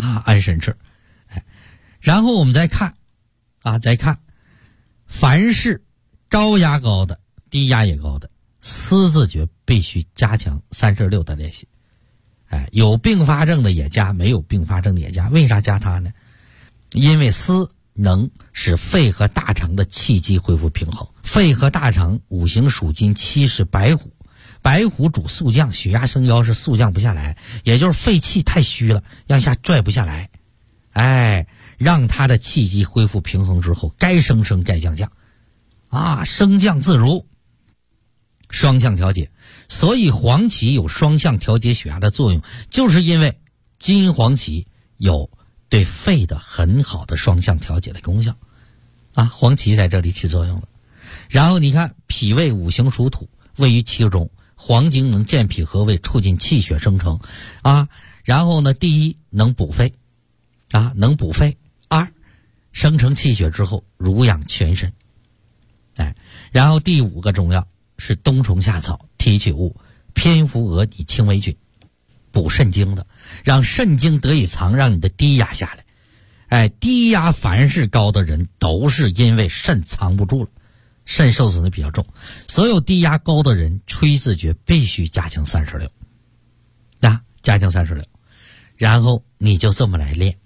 啊，安神志。然后我们再看凡是高压高的、低压也高的，思字诀必须加强36的练习。有并发症的也加，没有并发症的也加。为啥加它呢？因为思能使肺和大肠的气机恢复平衡。肺和大肠五行属金，气是白虎，白虎主速降，血压升高是速降不下来，也就是肺气太虚了，让下拽不下来。让他的气机恢复平衡之后，该升升，该降降，升降自如，双向调节。所以黄芪有双向调节血压的作用，就是因为金黄芪有对肺的很好的双向调节的功效黄芪在这里起作用了。然后你看脾胃五行属土，位于其中，黄精能健脾和胃，促进气血生成然后呢，第一能补肺能补肺，二生成气血之后濡养全身。然后第5个中药是冬虫夏草、提取物、蝙蝠蛾以清为菌，补肾精的，让肾精得以藏，让你的低压下来。低压凡是高的人都是因为肾藏不住了，肾受损的比较重。所有低压高的人吹字诀必须加强36，加强36，然后你就这么来练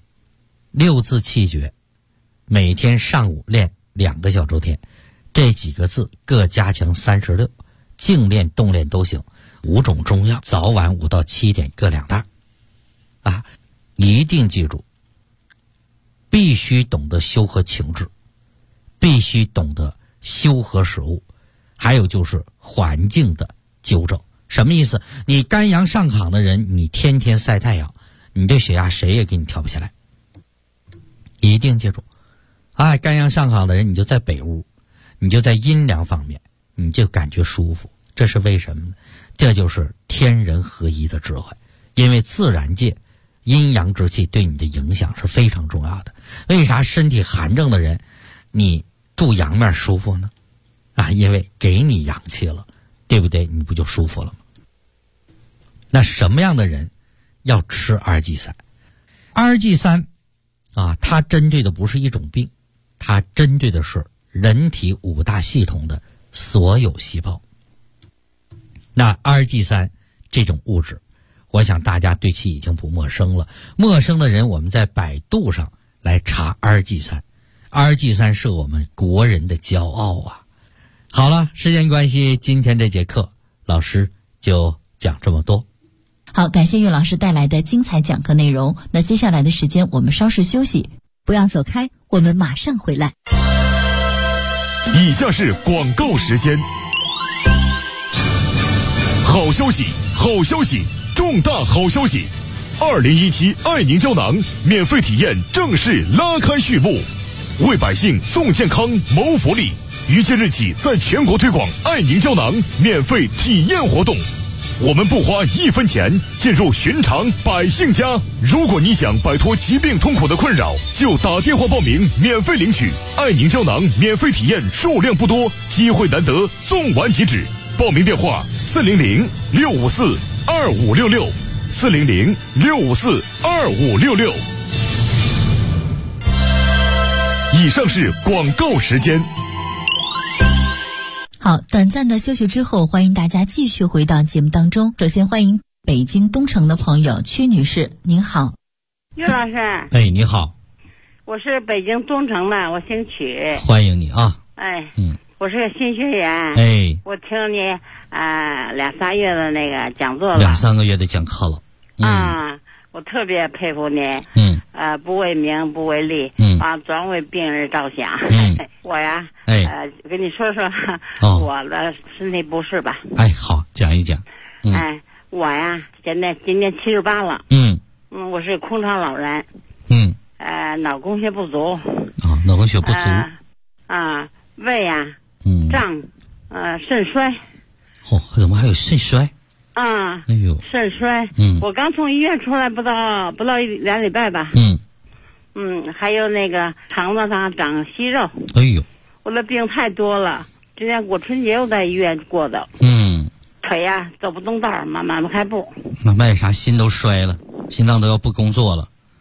6字气诀，每天上午练2个小周天，这几个字各加强36，静练动练都行。5种中药早晚5到7点各2袋一定记住，必须懂得修和情志，必须懂得修和食物，还有就是环境的纠正。什么意思？你肝阳上亢的人，你天天晒太阳，你这血压谁也给你调不下来。一定记住肝阳上亢的人，你就在北屋，你就在阴凉方面，你就感觉舒服。这是为什么呢？这就是天人合一的智慧。因为自然界阴阳之气对你的影响是非常重要的。为啥身体寒症的人你住阳面舒服呢？因为给你阳气了，对不对？你不就舒服了吗？那什么样的人要吃2G3？2G3它针对的不是一种病，它针对的是人体5大系统的所有细胞。那 2G3 这种物质，我想大家对其已经不陌生了。陌生的人，我们在百度上来查 2G3，2G3 是我们国人的骄傲好了，时间关系，今天这节课老师就讲这么多。 好，感谢岳老师带来的精彩讲课内容。那接下来的时间我们稍事休息，不要走开，我们马上回来。 以下是广告时间。好消息，好消息，重大好消息！2017爱宁胶囊免费体验正式拉开序幕，为百姓送健康谋福利。于今日起在全国推广爱宁胶囊免费体验活动，我们不花1分钱，进入寻常百姓家。如果你想摆脱疾病痛苦的困扰，就打电话报名免费领取爱宁胶囊免费体验，数量不多，机会难得，送完即止。报名电话400-654-2566，400-654-2566。以上是广告时间。 好，短暂的休息之后，欢迎大家继续回到节目当中。首先欢迎北京东城的朋友曲女士，您好。 岳老师。 你好。 我是北京东城的，我姓曲。 欢迎你我是个新学员。我听你2-3月的那个讲座了 ，2-3个月的讲课了。 我特别佩服您。不为名不为利，专为病人着想。我呀，跟你说说我的身体不适吧。 好，讲一讲。 我呀，今年78了。我是空巢老人。脑供血不足。 脑供血不足。 胃呀，胀，肾衰。 怎么还有肾衰？ 肾衰。我刚从医院出来不到2礼拜吧。还有那个肠子上长息肉。我的病太多了，今年过春节我在医院过的。腿呀走不动道，慢慢不开步。 慢慢啥？心都衰了，心脏都要不工作了。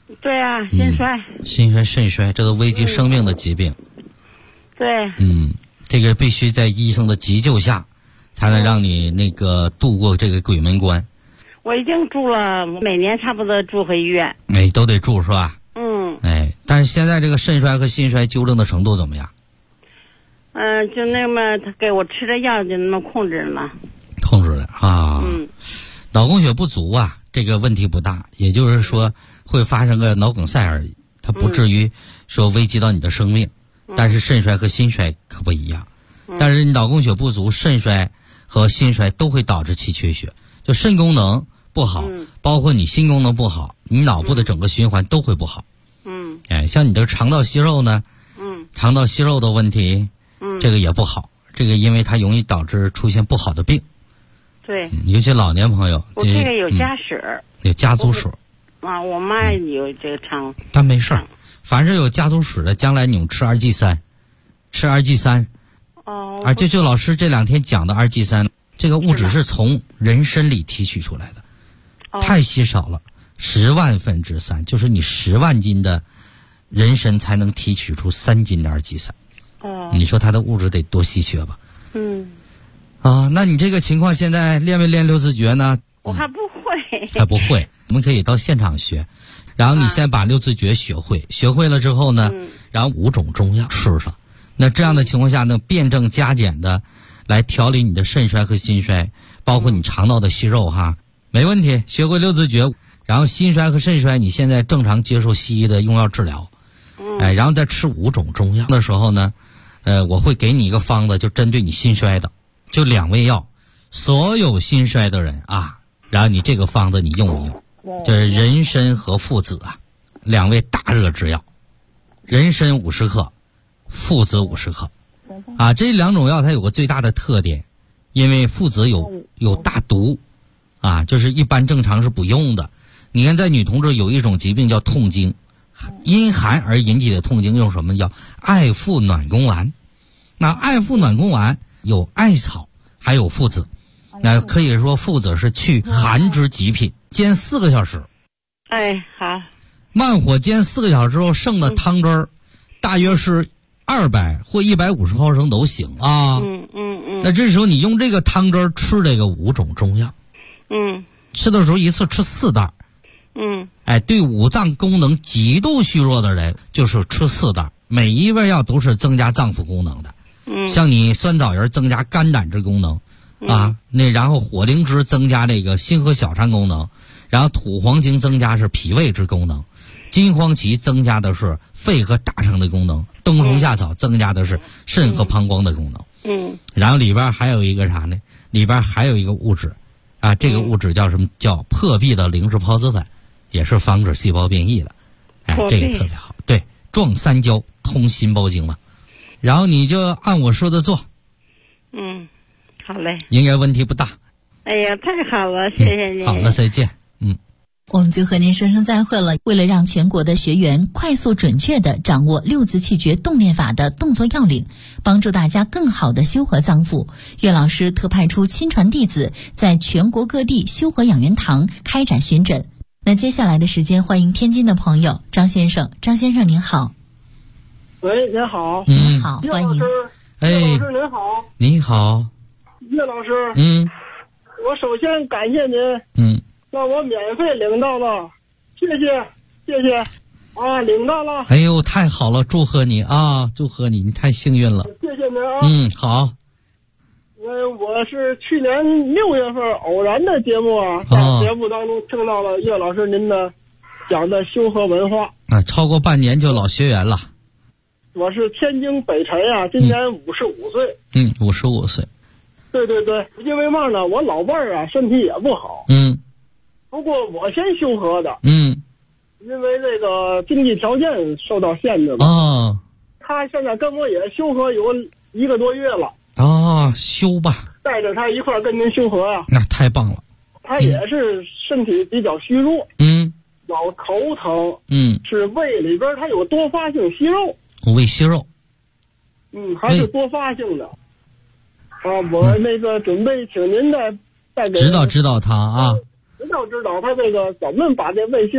对啊，心衰。 心衰、肾衰，这都危及生命的疾病。 对。 这个必须在医生的急救下，才能让你那个度过这个鬼门关。 我已经住了，每年差不多住回医院。 都得住是吧？但是现在这个肾衰和心衰纠正的程度怎么样？ 就那么他给我吃的药就那么控制了。 控制了啊。脑供血不足啊，这个问题不大，也就是说会发生个脑梗塞而已，它不至于说危及到你的生命。但是肾衰和心衰可不一样。但是你脑供血不足、肾衰和心衰都会导致气缺血，就肾功能不好，包括你心功能不好，你脑部的整个循环都会不好。像你的肠道息肉呢，肠道息肉的问题，这个也不好，这个因为它容易导致出现不好的病。 对， 尤其老年朋友。 我这个有家史， 有家族史。 我妈有这个肠。 但没事儿，凡是有家族史的，将来你们吃2G3，吃2G3。这就老师这2天讲的2G3，这个物质是从人参里提取出来的，太稀少了，10万分之3，就是你10万斤的人参才能提取出3斤的2G3。你说它的物质得多稀缺吧？那你这个情况现在练没练六字诀呢？ 我还不会。 还不会，我们可以到现场学。然后你先把六字诀学会，学会了之后呢，然后5种中药吃上。那这样的情况下呢，辩证加减的来调理你的肾衰和心衰，包括你肠道的息肉哈，没问题。学会六字诀，然后心衰和肾衰你现在正常接受西医的用药治疗，然后再吃5种中药的时候呢，我会给你一个方子，就针对你心衰的，就2味药，所有心衰的人啊，然后你这个方子你用一用，就是人参和附子啊，2味大热之药，人参50克。附子50克，这2种药它有个最大的特点，因为附子有大毒，就是一般正常是不用的。你看在女同志有一种疾病叫痛经，因寒而引起的痛经用什么？叫艾附暖宫丸。那艾附暖宫丸有艾草，还有附子，那可以说附子是去寒之极品。煎4个小时， 好， 慢火煎4个小时之后剩的汤汁儿，大约是200或150毫升都行啊。那这时候你用这个汤汁吃这个5种中药，吃的时候一次吃4袋。对五脏功能极度虚弱的人，就是吃4袋，每一味药都是增加脏腑功能的。像你酸枣仁增加肝胆之功能，然后火灵芝增加这个心和小肠功能，然后土黄精增加是脾胃之功能。金黄芪增加的是肺和大肠的功能，冬虫夏草增加的是肾和膀胱的功能。然后里边还有一个啥呢？里边还有一个物质，这个物质叫什么？叫破壁的灵芝孢子粉，也是防止细胞变异的。这个特别好。对，壮三焦，通心包经嘛。然后你就按我说的做。 好嘞。 应该问题不大。 哎呀，太好了，谢谢您。 好了，再见。 我们就和您说声再会了。为了让全国的学员快速准确地掌握六字气诀动练法的动作要领，帮助大家更好地修和脏腑，岳老师特派出亲传弟子，在全国各地修和养元堂开展巡诊。那接下来的时间，欢迎天津的朋友张先生。张先生您好。 喂，您好。 您好，欢迎。 岳老师您好。 你好。 岳老师。我首先感谢您。让我免费领到了，谢谢领到了。 哎呦，太好了，祝贺你啊，祝贺你，你太幸运了。 谢谢您啊。 好。 我是去年6月份偶然的节目在节目当中听到了岳老师您的讲的修和文化。 超过半年就老学员了。 我是天津北辰今年55岁。 55岁。 对，因为嘛呢，我老伴儿身体也不好。不过我先修和的，因为这个经济条件受到限制嘛。他现在跟我也修和有1个多月了。 修吧， 带着他一块儿跟您修和那太棒了。 他也是身体比较虚弱，老头疼，是胃里边他有多发性息肉。 胃息肉， 还是多发性的。我那个准备请您再给指导他知道他这个怎么把这胃息肉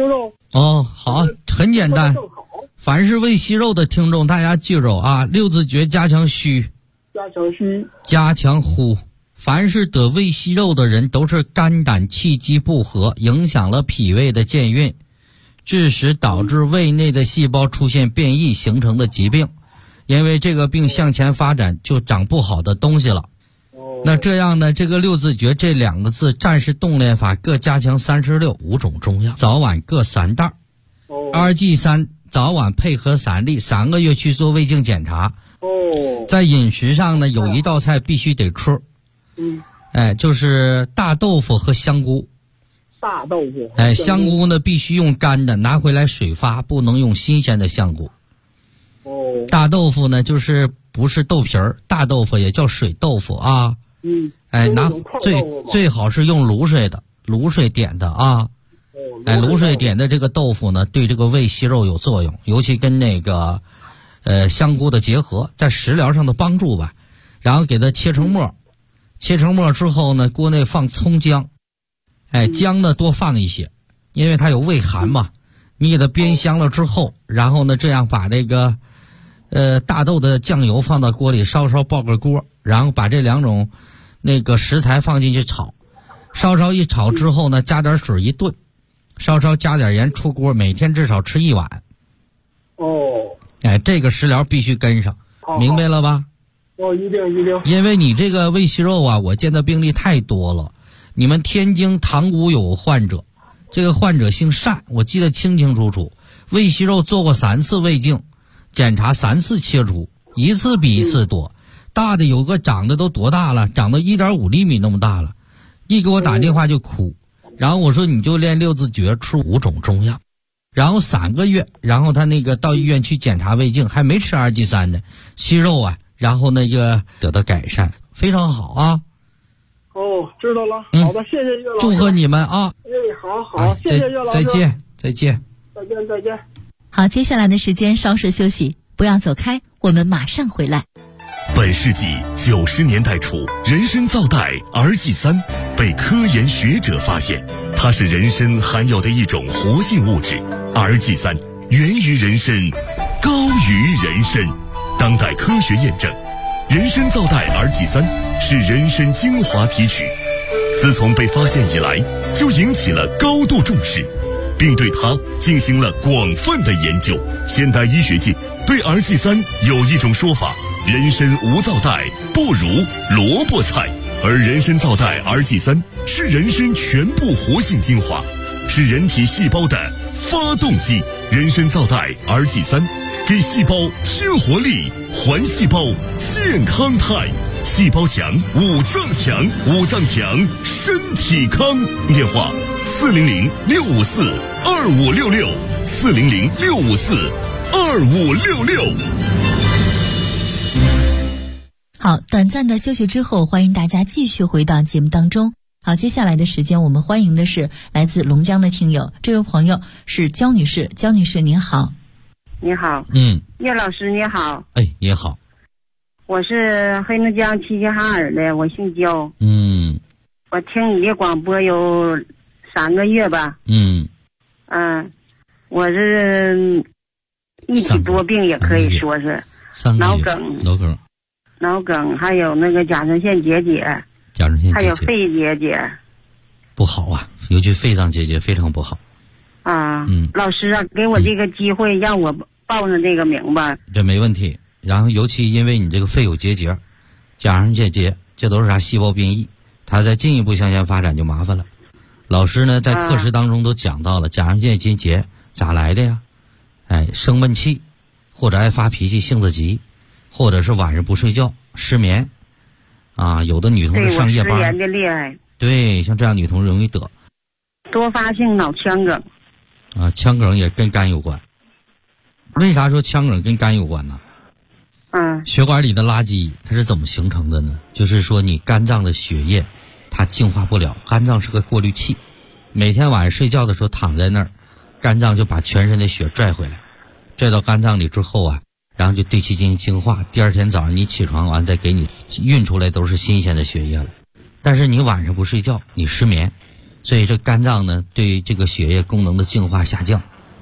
哦，好，很简单。凡是胃息肉的听众，大家记住啊，六字诀加强虚，加强呼。凡是得胃息肉的人，都是肝胆气机不和，影响了脾胃的健运，致使导致胃内的细胞出现变异形成的疾病。因为这个病向前发展，就长不好的东西了。那这样呢，这个六字诀这2个字战士动练法各加强36，5种中药，早晚各3袋。RG3早晚配合3粒，3个月去做胃镜检查。在饮食上呢，有一道菜必须得吃。就是大豆腐和香菇。 大豆腐。 香菇呢必须用干的，拿回来水发，不能用新鲜的香菇。大豆腐呢就是不是豆皮儿，大豆腐也叫水豆腐啊。最好是用卤水的，卤水点的啊。卤水点的这个豆腐呢，对这个胃息肉有作用，尤其跟那个香菇的结合，在食疗上的帮助吧。然后给它切成末，切成末之后呢，锅内放葱姜，姜呢多放一些，因为它有胃寒嘛。你给它煸香了之后，然后呢这样把这个大豆的酱油放到锅里稍稍爆个锅，然后把这2种那个食材放进去炒，稍稍一炒之后呢，加点水一炖，稍稍加点盐出锅，每天至少吃1碗。这个食疗必须跟上，明白了吧？ 一定。 因为你这个胃息肉啊，我见的病例太多了。你们天津塘沽有患者，这个患者姓单，我记得清清楚楚。胃息肉做过3次胃镜，检查3次切除，一次比一次多。大的有个长得都多大了，长到1.5厘米那么大了，一给我打电话就哭。然后我说你就练六字诀，吃5种中药，然后3个月，然后他那个到医院去检查胃镜，还没吃2G3呢，息肉啊，然后那个得到改善，非常好啊。 知道了。好的，谢谢岳老师。 祝贺你们啊！ 好，谢谢岳老师。 再见。 再见。 好，接下来的时间稍事休息，不要走开，我们马上回来。 本世纪90年代初，人参皂苷 RG3 被科研学者发现，它是人参含有的一种活性物质。RG3 源于人参，高于人参。当代科学验证，人参皂苷 RG3 是人参精华提取，自从被发现以来，就引起了高度重视，并对它进行了广泛的研究。现代医学界对 RG3 有一种说法：人参无皂苷不如萝卜菜，而人参皂苷 RG3 是人参全部活性精华，是人体细胞的发动机。人参皂苷 RG3 给细胞添活力，还细胞健康态。细胞强，五脏强，五脏强，身体康。电话400-654-2566，400-654-2566。 好，短暂的休息之后，欢迎大家继续回到节目当中。好，接下来的时间我们欢迎的是来自龙江的听友，这位朋友是焦女士。焦女士您好。 你好。岳老师你好。 你好。 我是黑龙江齐齐哈尔的，我姓焦。我听你的广播有3个月吧。我是一体多病，也可以说是脑梗，还有那个甲状腺结节，还有肺结节， 不好啊，尤其肺脏结节非常不好啊。老师啊，给我这个机会，让我报上这个名吧。 这没问题。然后尤其因为你这个肺有结节，甲状腺结，这都是啥细胞变异，它再进一步向前发展就麻烦了。老师呢在课时当中都讲到了甲状腺结咋来的呀？生闷气，或者爱发脾气，性子急，或者是晚上不睡觉，失眠啊。有的女同志上夜班， 失眠的厉害。 对，像这样女同志容易得多发性脑腔梗啊。腔梗也跟肝有关。为啥说腔梗跟肝有关呢？血管里的垃圾它是怎么形成的呢？就是说你肝脏的血液它净化不了，肝脏是个过滤器，每天晚上睡觉的时候躺在那儿，肝脏就把全身的血拽回来，拽到肝脏里之后啊，然后就对其进行净化，第二天早上你起床完再给你运出来都是新鲜的血液了。但是你晚上不睡觉，你失眠，所以这肝脏呢对这个血液功能的净化下降，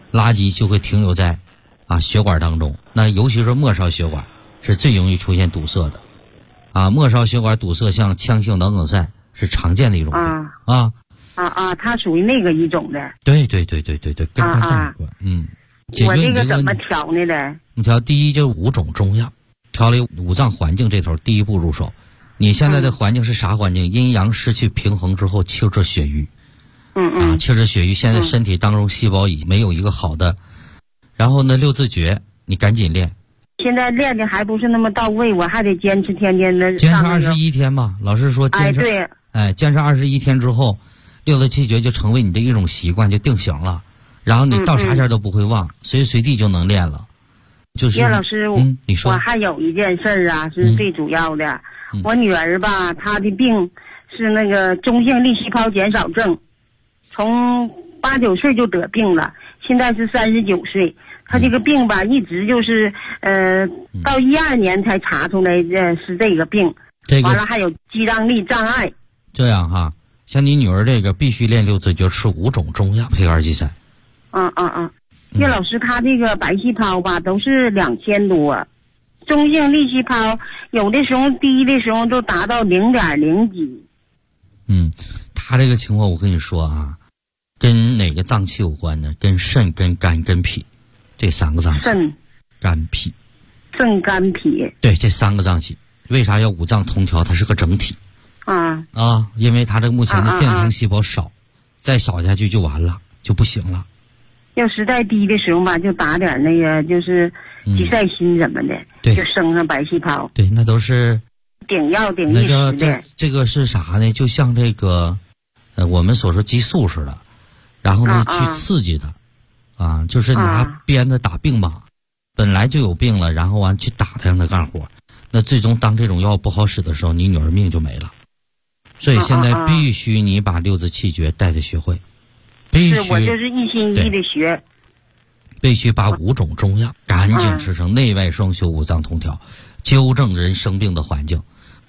垃圾就会停留在血管当中。那尤其是末梢血管是最容易出现堵塞的末梢血管堵塞像腔性脑梗塞是常见的一种病它属于那个一种的。 对，跟它相关。 我这个怎么调呢的？ 你调第一就是5种中药，调理五脏环境这头第一步入手。你现在的环境是啥环境？阴阳失去平衡之后，气滞血瘀。气滞血瘀，现在身体当中细胞已没有一个好的。然后呢，6字诀你赶紧练。 现在练的还不是那么到位，我还得坚持天天的。 坚持21天吧，老师说坚持。 对。 坚持21天之后，6字气诀就成为你的一种习惯，就定型了。然后你到啥前都不会忘，随时随地就能练了。就是叶老师， 你说。 我还有一件事儿是最主要的。我女儿吧，她的病是那个中性粒细胞减少症，从8、9岁就得病了，现在是39岁。她这个病吧，一直就是到12年才查出来是这个病。完了还有肌张力障碍。 这样哈，像你女儿这个必须练6字诀，吃5种中药配合273。 叶老师，她这个白细胞吧都是2000多，中性粒细胞有的时候低的时候都达到0.0几。 她这个情况我跟你说跟哪个脏器有关呢？跟肾、跟肝、跟脾这3个脏器。 肾、 肝、脾。 肾、肝、脾。 对，这3个脏器。为啥要五脏同调？它是个整体。因为它这目前的健康细胞少，再少下去就完了，就不行了。 要实在低的时候吧，就打点那个就是吉赛心什么的，就升上白细胞。 对，那都是顶药顶一时的。 这个是啥呢？就像这个我们所说激素似的，然后呢去刺激它就是拿鞭子打病马，本来就有病了，然后完去打它让它干活。那最终当这种药不好使的时候，你女儿命就没了。所以现在必须你把6字气诀带她学会，必须我就是一心一意的学。 必须把5种中药赶紧吃成，内外双修，五脏同调，纠正人生病的环境。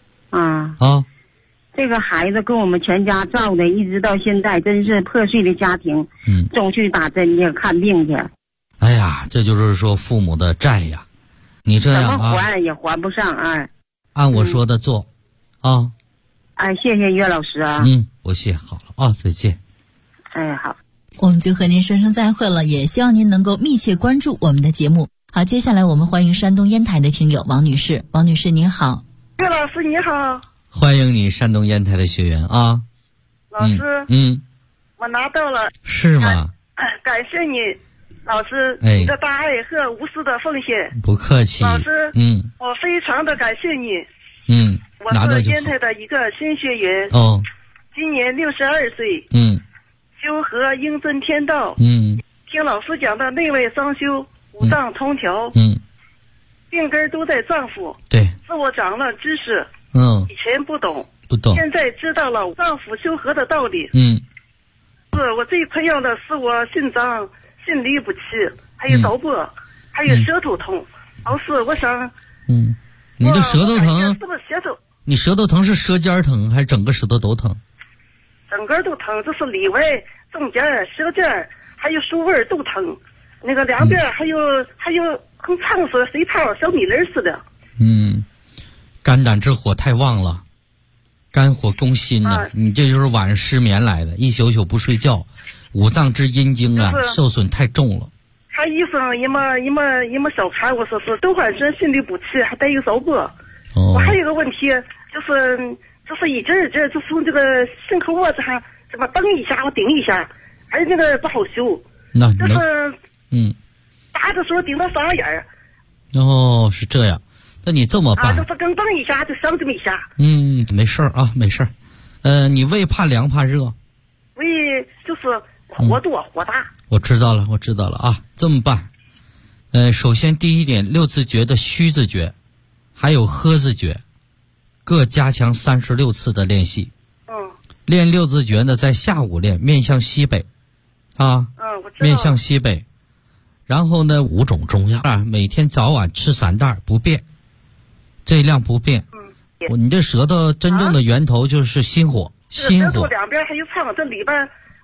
这个孩子跟我们全家照的，一直到现在真是破碎的家庭。总去打针去看病去。 哎呀，这就是说父母的债呀。你这样怎么还也还不上按我说的做谢谢岳老师不谢，好了再见。 好， 我们就和您说声再会了，也希望您能够密切关注我们的节目。好，接下来我们欢迎山东烟台的听友王女士。王女士您好。 岳老师你好。 欢迎你山东烟台的学员老师我拿到了。 是吗？ 感谢你老师，你的大爱和无私的奉献。 不客气。 老师我非常的感谢你。我是烟台的一个新学员今年62岁修和应遵天道听老师讲的内外双修，五脏同调病根都在脏腑。 对， 自我长了知识以前不懂，现在知道了脏腑修和的道理。是我最困扰的是我心脏心律不齐，还有手部还有舌头痛。老师我想你的舌头疼是不是舌头？ 你舌头疼是舌尖疼还是整个舌头都疼？ 整个都疼，这是里外中间舌尖还有书味都疼，那个两边还有跟烫死水泡小米粒似的。 肝胆之火太旺了，肝火攻心你这就是晚上失眠来的，一宿宿不睡觉，五脏之阴经受损太重了。 他医生一么小看我说是都换身心律不齐，还带有手部。我还有个问题就是一阵就从这个心口窝子上怎么蹬一下我顶一下，还有那个不好修。就是打的时候顶到嗓眼儿。 是这样。那你这么办就是刚蹬一下就伤这么一下。 没事儿没事儿。你胃怕凉怕热？ 胃就是火多火大。 我知道了这么办。首先第一点，6字诀的虚字诀还有呵字诀各加强36次的练习。练6字诀呢在下午练，面向西北我知道面向西北。然后呢5种中药每天早晚吃3袋不变，这量不变。你这舌头真正的源头就是心火。 舌头两边还有烫，这里边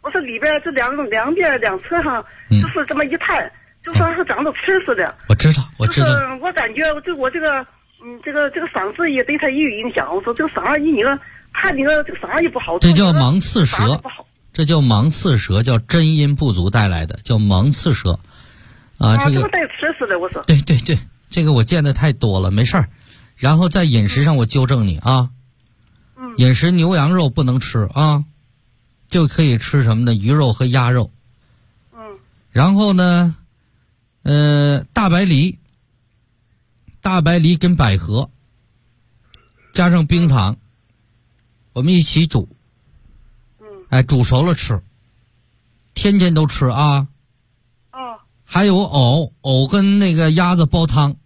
我说里边这两边两侧上就是这么一探，就像是长着刺似的。 我知道。 就是我感觉我这个嗓子也对他也有影响。我说这个嗓子你个看你个这个嗓子也不好。 这叫芒刺舌，这叫芒刺舌，叫真阴不足带来的，叫芒刺舌。这个带刺似的，我说。 对，这个我见的太多了，没事儿。然后在饮食上我纠正你啊。饮食牛羊肉不能吃啊，就可以吃什么呢？鱼肉和鸭肉。然后呢，大白梨跟百合加上冰糖，我们一起煮。煮熟了吃，天天都吃啊。还有藕跟那个鸭子煲汤，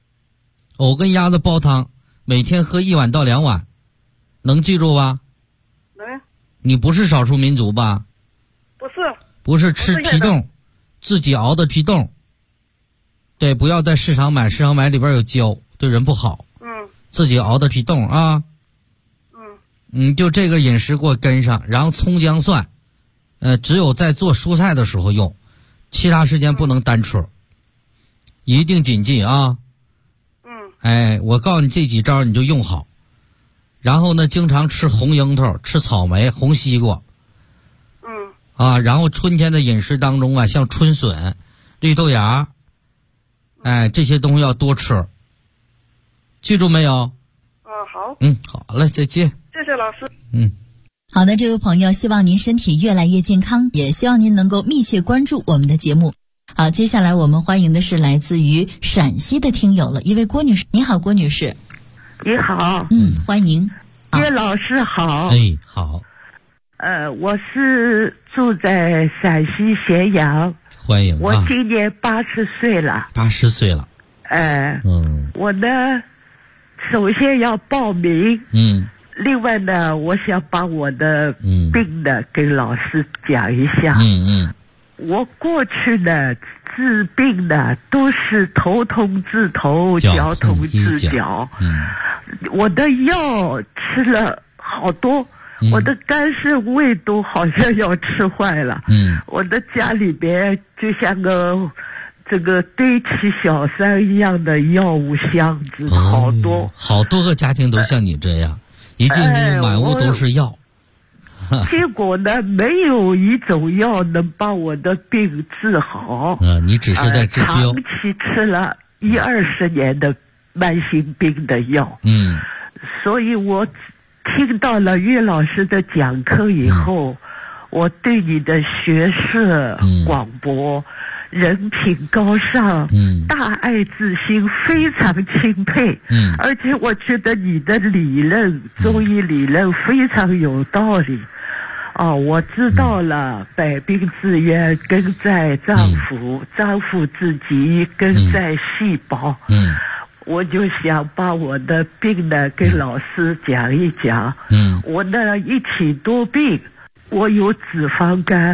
每天喝1碗到2碗，能记住吧？ 能。你不是少数民族吧？不是吃皮冻，自己熬的皮冻。对，不要在市场买，市场买里边有胶，对人不好。自己熬的皮冻啊。就这个饮食给我跟上，然后葱姜蒜，只有在做蔬菜的时候用，其他时间不能单吃，一定谨记啊。我告诉你这几招你就用好。然后呢，经常吃红樱桃，吃草莓，红西瓜。然后春天的饮食当中啊，像春笋、绿豆芽，这些东西要多吃。记住没有？ 好。 好嘞，再见。 谢谢老师。 好的，这位朋友，希望您身体越来越健康，也希望您能够密切关注我们的节目。好，接下来我们欢迎的是来自于陕西的听友了，一位郭女士。你好，郭女士。 你好。 欢迎。 岳老师好。 好。 我是住在陕西咸阳。 欢迎。 我今年80岁了。 80岁了。 我呢，首先要报名。另外呢，我想把我的病呢跟老师讲一下。我过去呢治病呢都是头痛治头，脚痛治脚。我的药吃了好多，我的肝肾胃都好像要吃坏了。我的家里边就像个这个堆起小山一样的药物箱子，好多。 好多个家庭都像你这样。一进屋满屋都是药。 结果呢，没有一种药能把我的病治好。 你只是在治标。 长期吃了10-20年的慢性病的药。所以我听到了岳老师的讲课以后，我对你的学识广博，人品高尚，大爱之心非常钦佩。而且我觉得你的理论，中医理论非常有道理。我知道了，百病之源根在脏腑，脏腑之疾根在细胞。我就想把我的病呢跟老师讲一讲。我呢1体多病，我有脂肪肝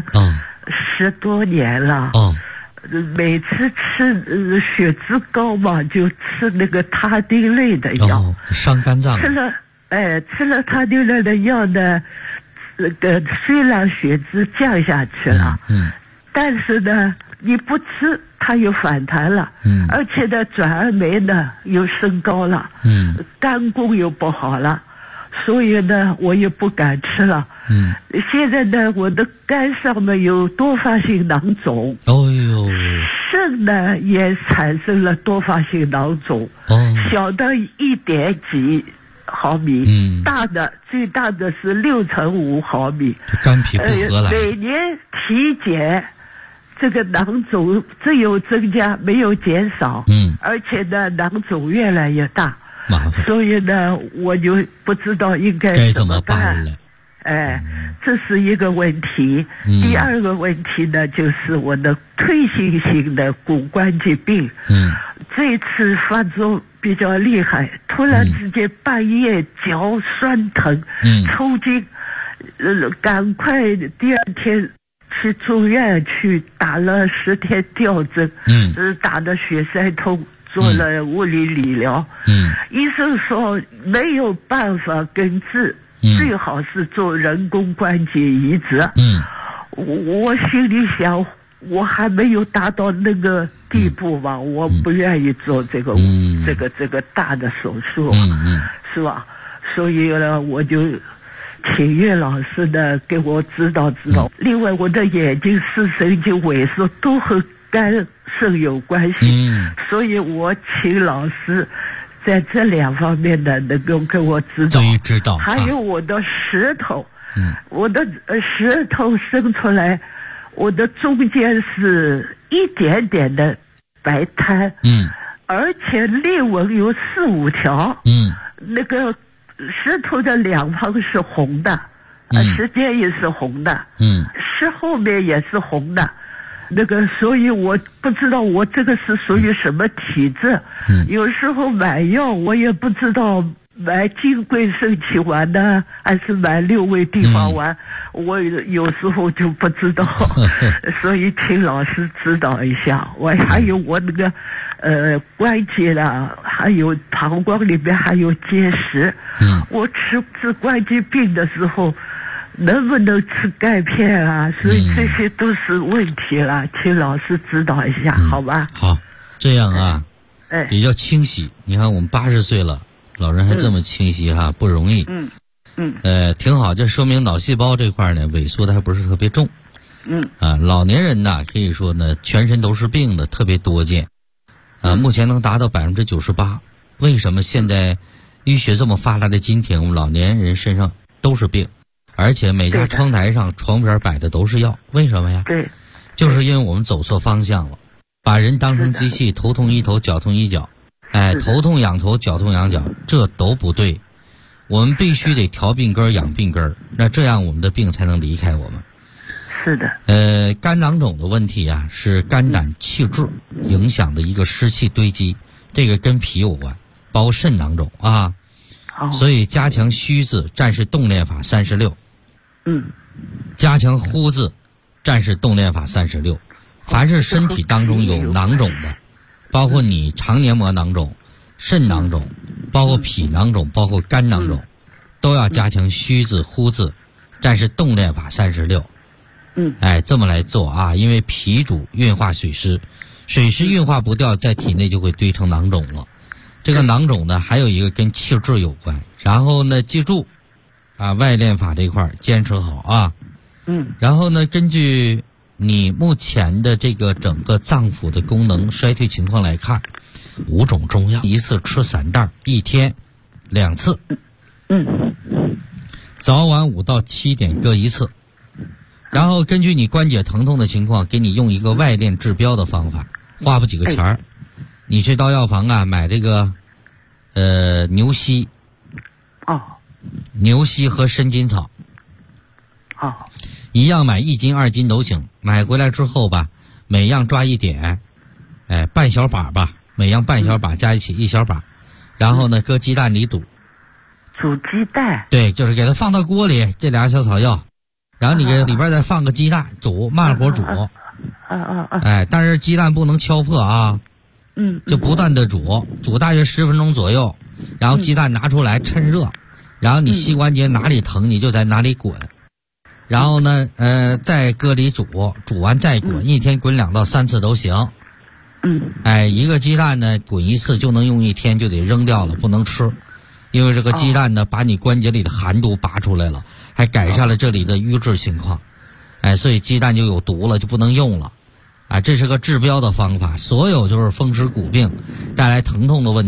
，10多年了。每次吃血脂高嘛，就吃那个他汀类的药， 伤肝脏。 吃了他汀类的药呢，虽然血脂降下去了，但是呢，你不吃它又反弹了，而且呢，转氨酶呢又升高了，肝功又不好了。所以呢，我也不敢吃了。现在呢，我的肝上面有多发性囊肿。肾呢也产生了多发性囊肿。小的1点几毫米，最大的是6×5毫米。 肝脾不和来。 每年体检，这个囊肿只有增加没有减少。而且呢，囊肿越来越大。所以呢，我就不知道应该怎么办了。这是一个问题。第二个问题呢，就是我的退行性的骨关节病。这次发作比较厉害，突然之间半夜脚酸疼，抽筋，赶快第2天去住院去打了10天吊针，打的血塞通。做了物理理疗，医生说没有办法根治，最好是做人工关节移植。 我心里想，我还没有达到那个地步吧，我不愿意做这个大的手术，是吧？所以呢，我就请岳老师呢给我指导指导。另外，我的眼睛视神经萎缩都和肝肾有关系，所以我请老师在这2方面呢能够给我指导。还有我的舌头，我的舌头生出来，我的中间是一点点的白苔，而且裂纹有4、5条，那个舌头的2旁是红的，舌尖也是红的，舌后面也是红的，那个，所以我不知道我这个是属于什么体质，有时候买药我也不知道买金匮肾气丸呢，还是买6味地黄丸，我有时候就不知道，所以请老师指导一下。我还有我那个关节啦，还有膀胱里面还有结石，我治关节病的时候能不能吃钙片啊？所以这些都是问题了，请老师指导一下，好吧？ 好，这样啊，比较清晰。你看我们80岁了，老人还这么清晰哈，不容易。挺好，这说明脑细胞这块呢萎缩的还不是特别重。老年人呢可以说呢全身都是病的特别多见。目前能达到98%。为什么现在医学这么发达的今天，我们老年人身上都是病，而且每家窗台上床边摆的都是药？为什么呀？ 对， 就是因为我们走错方向了，把人当成机器，头痛医头，脚痛医脚。头痛养头，脚痛养脚，这都不对。我们必须得调病根养病根，那这样我们的病才能离开我们。 是的。 肝囊肿的问题啊，是肝胆气滞影响的一个湿气堆积，这个跟脾有关，包括肾囊肿啊。所以加强虚字，战士动练法36。加强呼字，战士动练法36。凡是身体当中有囊肿的，包括你肠黏膜囊肿、肾囊肿，包括脾囊肿，包括肝囊肿，都要加强虚字、呼字，战士动练法36。这么来做啊，因为脾主运化水湿，水湿运化不掉，在体内就会堆成囊肿了。这个囊肿呢，还有一个跟气滞有关。然后呢，记住啊，外练法这一块坚持好啊。然后呢，根据你目前的这个整个脏腑的功能衰退情况来看，5种中药一次吃3袋，1天2次。早晚5到7点各1次。然后根据你关节疼痛的情况，给你用一个外练治标的方法，花不几个钱儿。你去到药房啊买这个牛膝。牛膝和参筋草。一样买1斤2斤都行。买回来之后吧，每样抓1点，半小把吧，每样半小把加一起1小把，然后呢搁鸡蛋里煮。 煮鸡蛋？ 对，就是给它放到锅里，这2小草药。然后你给里边再放个鸡蛋，煮，慢火煮。但是鸡蛋不能敲破啊。就不断的煮大约10分钟左右，然后鸡蛋拿出来趁热，然后你膝关节哪里疼你就在哪里滚，然后呢再搁里煮完再滚，1天滚2到3次都行。一个鸡蛋呢滚1次就能用1天，就得扔掉了，不能吃。因为这个鸡蛋呢把你关节里的寒毒拔出来了，还改善了这里的瘀滞情况。所以鸡蛋就有毒了，就不能用了。这是个治标的方法，所有就是风湿骨病带来疼痛的问题